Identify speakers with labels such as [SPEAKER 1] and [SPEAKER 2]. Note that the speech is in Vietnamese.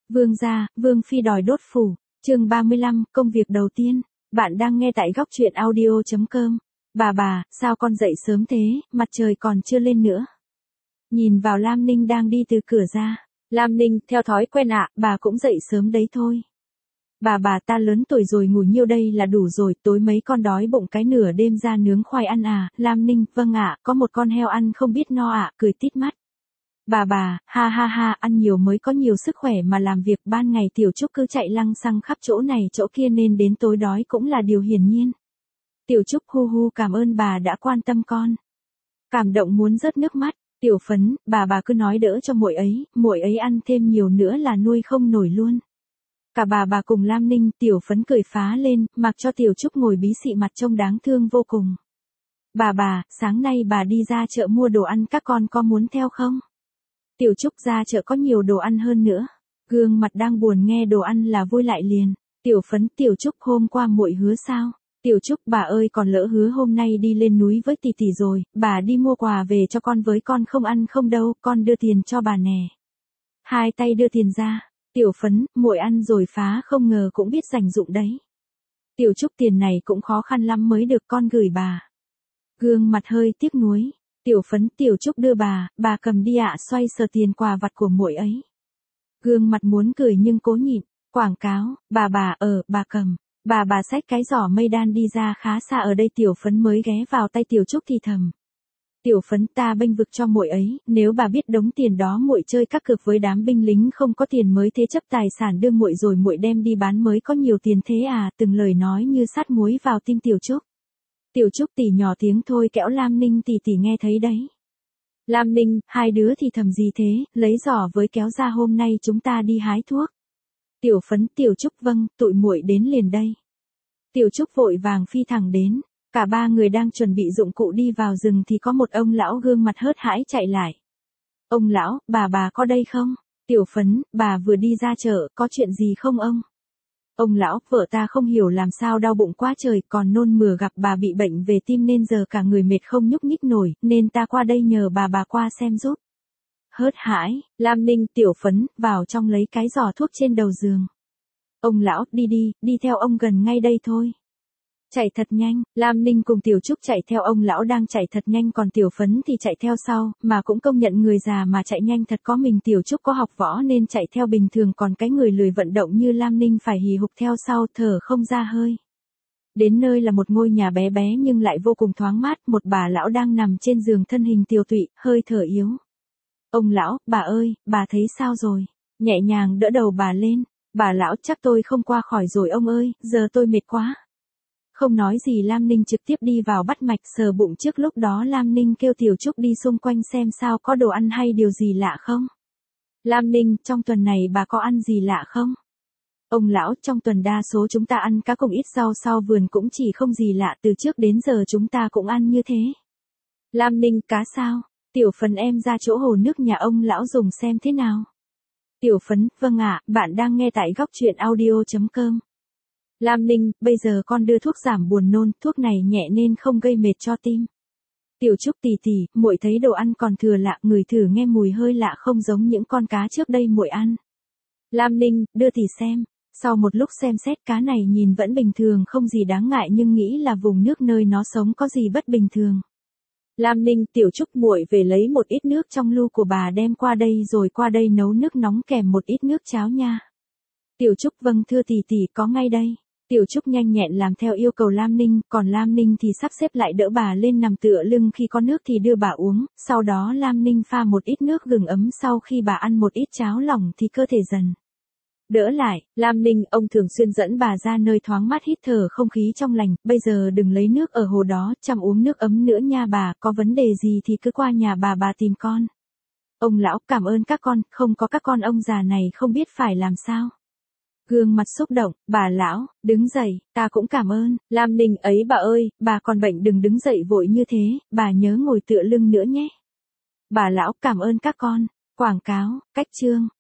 [SPEAKER 1] Vương gia, Vương phi đòi đốt phủ. Chương 35, công việc đầu tiên. Bạn đang nghe tại góc truyện audio.com. Bà, sao con dậy sớm thế, mặt trời còn chưa lên nữa. Nhìn vào Lam Ninh đang đi từ cửa ra. Lam Ninh, theo thói quen ạ, bà cũng dậy sớm đấy thôi. Bà ta lớn tuổi rồi, ngủ nhiêu đây là đủ rồi, tối mấy con đói bụng cái nửa đêm ra nướng khoai ăn à. Lam Ninh, vâng ạ, có một con heo ăn không biết no ạ, cười tít mắt. Bà, ha, ăn nhiều mới có nhiều sức khỏe mà làm việc, ban ngày Tiểu Trúc cứ chạy lăng xăng khắp chỗ này chỗ kia nên đến tối đói cũng là điều hiển nhiên. Tiểu Trúc hu cảm ơn bà đã quan tâm con. Cảm động muốn rớt nước mắt. Tiểu Phấn, bà cứ nói đỡ cho muội ấy ăn thêm nhiều nữa là nuôi không nổi luôn. Cả bà cùng Lam Ninh, Tiểu Phấn cười phá lên, mặc cho Tiểu Trúc ngồi bí xị mặt trông đáng thương vô cùng. Bà, sáng nay bà đi ra chợ mua đồ ăn, các con có muốn theo không? Tiểu Trúc, ra chợ có nhiều đồ ăn hơn nữa. Gương mặt đang buồn nghe đồ ăn là vui lại liền. Tiểu Phấn, Tiểu Trúc, hôm qua muội hứa sao? Tiểu Trúc, bà ơi, còn lỡ hứa hôm nay đi lên núi với tỷ rồi, bà đi mua quà về cho con với, con không ăn không đâu, con đưa tiền cho bà nè. Hai tay đưa tiền ra. Tiểu Phấn, muội ăn rồi phá, không ngờ cũng biết dành dụng đấy. Tiểu Trúc, tiền này cũng khó khăn lắm mới được con gửi bà. Gương mặt hơi tiếc nuối. Tiểu Phấn, Tiểu Trúc đưa bà cầm đi ạ, xoay sờ tiền quà vặt của muội ấy. Gương mặt muốn cười nhưng cố nhịn. Quảng cáo, bà cầm. Bà xách cái giỏ mây đan đi ra khá xa ở đây. Tiểu Phấn mới ghé vào tay Tiểu Trúc thì thầm. Tiểu Phấn, ta bênh vực cho muội ấy, nếu bà biết đống tiền đó muội chơi các cược với đám binh lính không có tiền mới thế chấp tài sản đưa muội rồi muội đem đi bán mới có nhiều tiền thế à. Từng lời nói như sát muối vào tim Tiểu Trúc. Tiểu Trúc tỉ nhỏ tiếng thôi kẽo Lam Ninh, tỷ nghe thấy đấy. Lam Ninh, hai đứa thì thầm gì thế, lấy giỏ với kéo ra, hôm nay chúng ta đi hái thuốc. Tiểu Phấn, Tiểu Trúc, vâng, tụi muội đến liền đây. Tiểu Trúc vội vàng phi thẳng đến. Cả ba người đang chuẩn bị dụng cụ đi vào rừng thì có một ông lão gương mặt hớt hãi chạy lại. Ông lão, bà có đây không? Tiểu Phấn, bà vừa đi ra chợ, có chuyện gì không ông? Ông lão, vợ ta không hiểu làm sao đau bụng quá trời, còn nôn mửa, gặp bà bị bệnh về tim nên giờ cả người mệt không nhúc nhích nổi, nên ta qua đây nhờ bà qua xem giúp. Hớt hãi, Lam Ninh, Tiểu Phấn, vào trong lấy cái giỏ thuốc trên đầu giường. Ông lão, đi theo ông, gần ngay đây thôi. Chạy thật nhanh, Lam Ninh cùng Tiểu Trúc chạy theo ông lão đang chạy thật nhanh, còn Tiểu Phấn thì chạy theo sau, mà cũng công nhận người già mà chạy nhanh thật có mình Tiểu Trúc có học võ nên chạy theo bình thường, còn cái người lười vận động như Lam Ninh phải hì hục theo sau, thở không ra hơi. Đến nơi là một ngôi nhà bé bé nhưng lại vô cùng thoáng mát, một bà lão đang nằm trên giường thân hình tiều tụy, hơi thở yếu. Ông lão, bà ơi, bà thấy sao rồi? Nhẹ nhàng đỡ đầu bà lên. Bà lão, chắc tôi không qua khỏi rồi ông ơi, giờ tôi mệt quá. Không nói gì, Lam Ninh trực tiếp đi vào bắt mạch sờ bụng trước, lúc đó Lam Ninh kêu Tiểu Trúc đi xung quanh xem sao có đồ ăn hay điều gì lạ không. Lam Ninh, trong tuần này bà có ăn gì lạ không? Ông lão, trong tuần đa số chúng ta ăn cá cùng ít rau, sau vườn cũng chỉ không gì lạ, từ trước đến giờ chúng ta cũng ăn như thế. Lam Ninh, cá sao? Tiểu Phấn, em ra chỗ hồ nước nhà ông lão dùng xem thế nào. Tiểu Phấn, vâng ạ, bạn đang nghe tại góc truyện audio.com. Lam Ninh, bây giờ con đưa thuốc giảm buồn nôn, thuốc này nhẹ nên không gây mệt cho tim. Tiểu Trúc, tỷ, muội thấy đồ ăn còn thừa lạ, ngửi thử nghe mùi hơi lạ, không giống những con cá trước đây muội ăn. Lam Ninh, đưa tỷ xem. Sau một lúc xem xét, cá này nhìn vẫn bình thường, không gì đáng ngại, nhưng nghĩ là vùng nước nơi nó sống có gì bất bình thường. Lam Ninh, Tiểu Trúc, muội về lấy một ít nước trong lu của bà đem qua đây, rồi qua đây nấu nước nóng kèm một ít nước cháo nha. Tiểu Trúc, vâng thưa tỷ, có ngay đây. Tiểu Trúc nhanh nhẹn làm theo yêu cầu Lam Ninh, còn Lam Ninh thì sắp xếp lại đỡ bà lên nằm tựa lưng, khi có nước thì đưa bà uống, sau đó Lam Ninh pha một ít nước gừng ấm, sau khi bà ăn một ít cháo lỏng thì cơ thể dần đỡ lại. Lam Ninh, ông thường xuyên dẫn bà ra nơi thoáng mát hít thở không khí trong lành, bây giờ đừng lấy nước ở hồ đó, chăm uống nước ấm nữa nha bà, có vấn đề gì thì cứ qua nhà bà tìm con. Ông lão, cảm ơn các con, không có các con ông già này không biết phải làm sao. Gương mặt xúc động, bà lão, đứng dậy, ta cũng cảm ơn. Lam Ninh, ấy bà ơi, bà còn bệnh đừng đứng dậy vội như thế, bà nhớ ngồi tựa lưng nữa nhé. Bà lão, cảm ơn các con. Quảng cáo, cách chương.